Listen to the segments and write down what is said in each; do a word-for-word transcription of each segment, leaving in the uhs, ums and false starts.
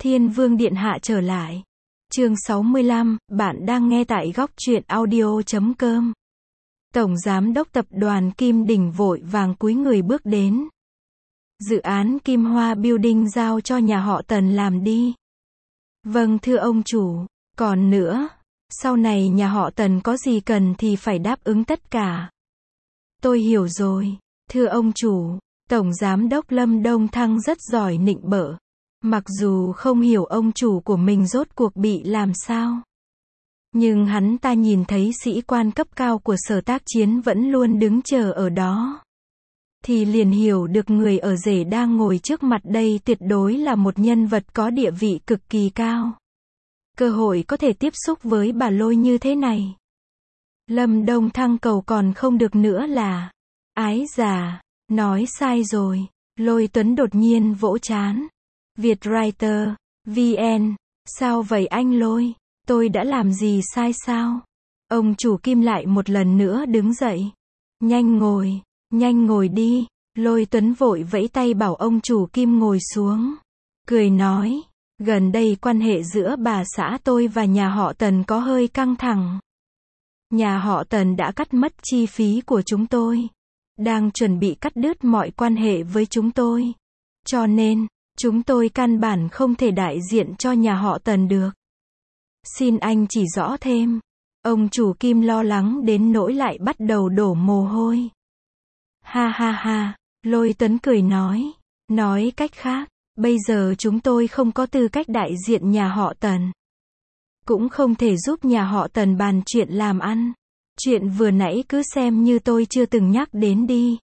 Thiên Vương Điện Hạ trở lại. Chương sáu mươi lăm, bạn đang nghe tại góc truyện audio chấm com. Tổng Giám đốc Tập đoàn Kim Đình vội vàng cúi người bước đến. Dự án Kim Hoa Building giao cho nhà họ Tần làm đi. Vâng thưa ông chủ, còn nữa, sau này nhà họ Tần có gì cần thì phải đáp ứng tất cả. Tôi hiểu rồi, thưa ông chủ. Tổng Giám đốc Lâm Đông Thăng rất giỏi nịnh bợ. Mặc dù không hiểu ông chủ của mình rốt cuộc bị làm sao, nhưng hắn ta nhìn thấy sĩ quan cấp cao của Sở Tác Chiến vẫn luôn đứng chờ ở đó, thì liền hiểu được người ở rể đang ngồi trước mặt đây tuyệt đối là một nhân vật có địa vị cực kỳ cao. Cơ hội có thể tiếp xúc với bà Lôi như thế này, Lâm Đông Thăng cầu còn không được nữa là. Ái già, nói sai rồi. Lôi Tuấn đột nhiên vỗ trán. Vietwriter, vê en, sao vậy anh Lôi? Tôi đã làm gì sai sao? Ông chủ Kim lại một lần nữa đứng dậy. Nhanh ngồi, nhanh ngồi đi. Lôi Tuấn vội vẫy tay bảo ông chủ Kim ngồi xuống. Cười nói, gần đây quan hệ giữa bà xã tôi và nhà họ Tần có hơi căng thẳng. Nhà họ Tần đã cắt mất chi phí của chúng tôi, đang chuẩn bị cắt đứt mọi quan hệ với chúng tôi. Cho nên, chúng tôi căn bản không thể đại diện cho nhà họ Tần được. Xin anh chỉ rõ thêm. Ông chủ Kim lo lắng đến nỗi lại bắt đầu đổ mồ hôi. Ha ha ha, Lôi Tuấn cười nói. Nói cách khác, bây giờ chúng tôi không có tư cách đại diện nhà họ Tần. Cũng không thể giúp nhà họ Tần bàn chuyện làm ăn. Chuyện vừa nãy cứ xem như tôi chưa từng nhắc đến đi.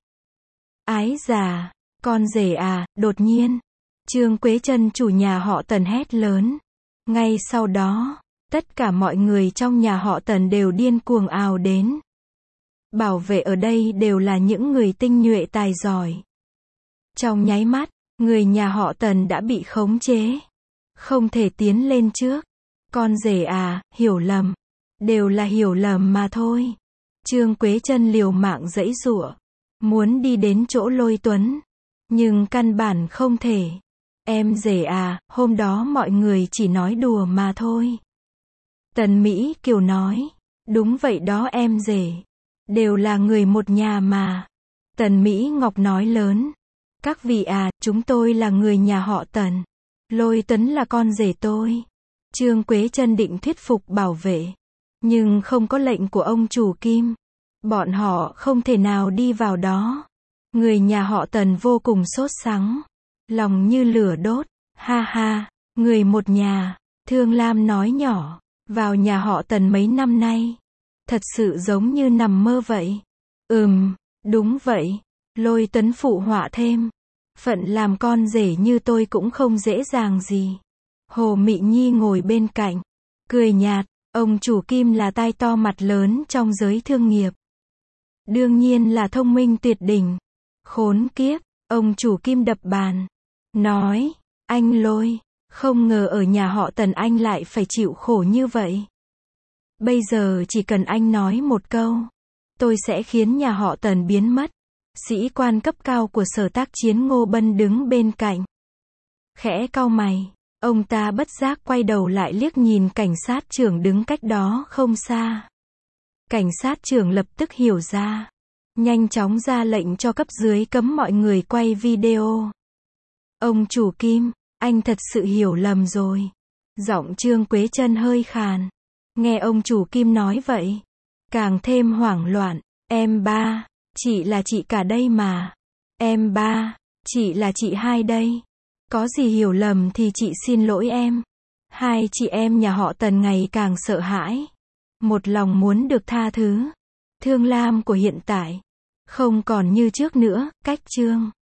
Ái già, con rể à, đột nhiên. Trương Quế Trân chủ nhà họ Tần hét lớn. Ngay sau đó, tất cả mọi người trong nhà họ Tần đều điên cuồng ào đến. Bảo vệ ở đây đều là những người tinh nhuệ tài giỏi. Trong nháy mắt, người nhà họ Tần đã bị khống chế. Không thể tiến lên trước. Con rể à, hiểu lầm. Đều là hiểu lầm mà thôi. Trương Quế Trân liều mạng giãy giụa, muốn đi đến chỗ Lôi Tuấn, nhưng căn bản không thể. Em rể à, hôm đó mọi người chỉ nói đùa mà thôi. Tần Mỹ Kiều nói, đúng vậy đó em rể. Đều là người một nhà mà. Tần Mỹ Ngọc nói lớn, các vị à, chúng tôi là người nhà họ Tần. Lôi Tuấn là con rể tôi. Trương Quế Trân định thuyết phục bảo vệ, nhưng không có lệnh của ông chủ Kim, bọn họ không thể nào đi vào đó. Người nhà họ Tần vô cùng sốt sắng, lòng như lửa đốt. Ha ha, người một nhà. Thương Lam nói nhỏ, vào nhà họ Tần mấy năm nay, thật sự giống như nằm mơ vậy. Ừm, đúng vậy. Lôi Tuấn phụ họa thêm, phận làm con rể như tôi cũng không dễ dàng gì. Hồ Mị Nhi ngồi bên cạnh, cười nhạt. Ông chủ Kim là tai to mặt lớn trong giới thương nghiệp, đương nhiên là thông minh tuyệt đỉnh. Khốn kiếp, ông chủ Kim đập bàn, nói, anh Lôi, không ngờ ở nhà họ Tần anh lại phải chịu khổ như vậy. Bây giờ chỉ cần anh nói một câu, tôi sẽ khiến nhà họ Tần biến mất. Sĩ quan cấp cao của Sở Tác Chiến Ngô Bân đứng bên cạnh, khẽ cau mày. Ông ta bất giác quay đầu lại liếc nhìn cảnh sát trưởng đứng cách đó không xa. Cảnh sát trưởng lập tức hiểu ra, nhanh chóng ra lệnh cho cấp dưới cấm mọi người quay video. Ông chủ Kim, anh thật sự hiểu lầm rồi. Giọng Trương Quế Trân hơi khàn. Nghe ông chủ Kim nói vậy, càng thêm hoảng loạn. Em ba, chị là chị cả đây mà. Em ba, chị là chị hai đây. Có gì hiểu lầm thì chị xin lỗi em. Hai chị em nhà họ Tần ngày càng sợ hãi, một lòng muốn được tha thứ. Thương Lam của hiện tại không còn như trước nữa. Cách chương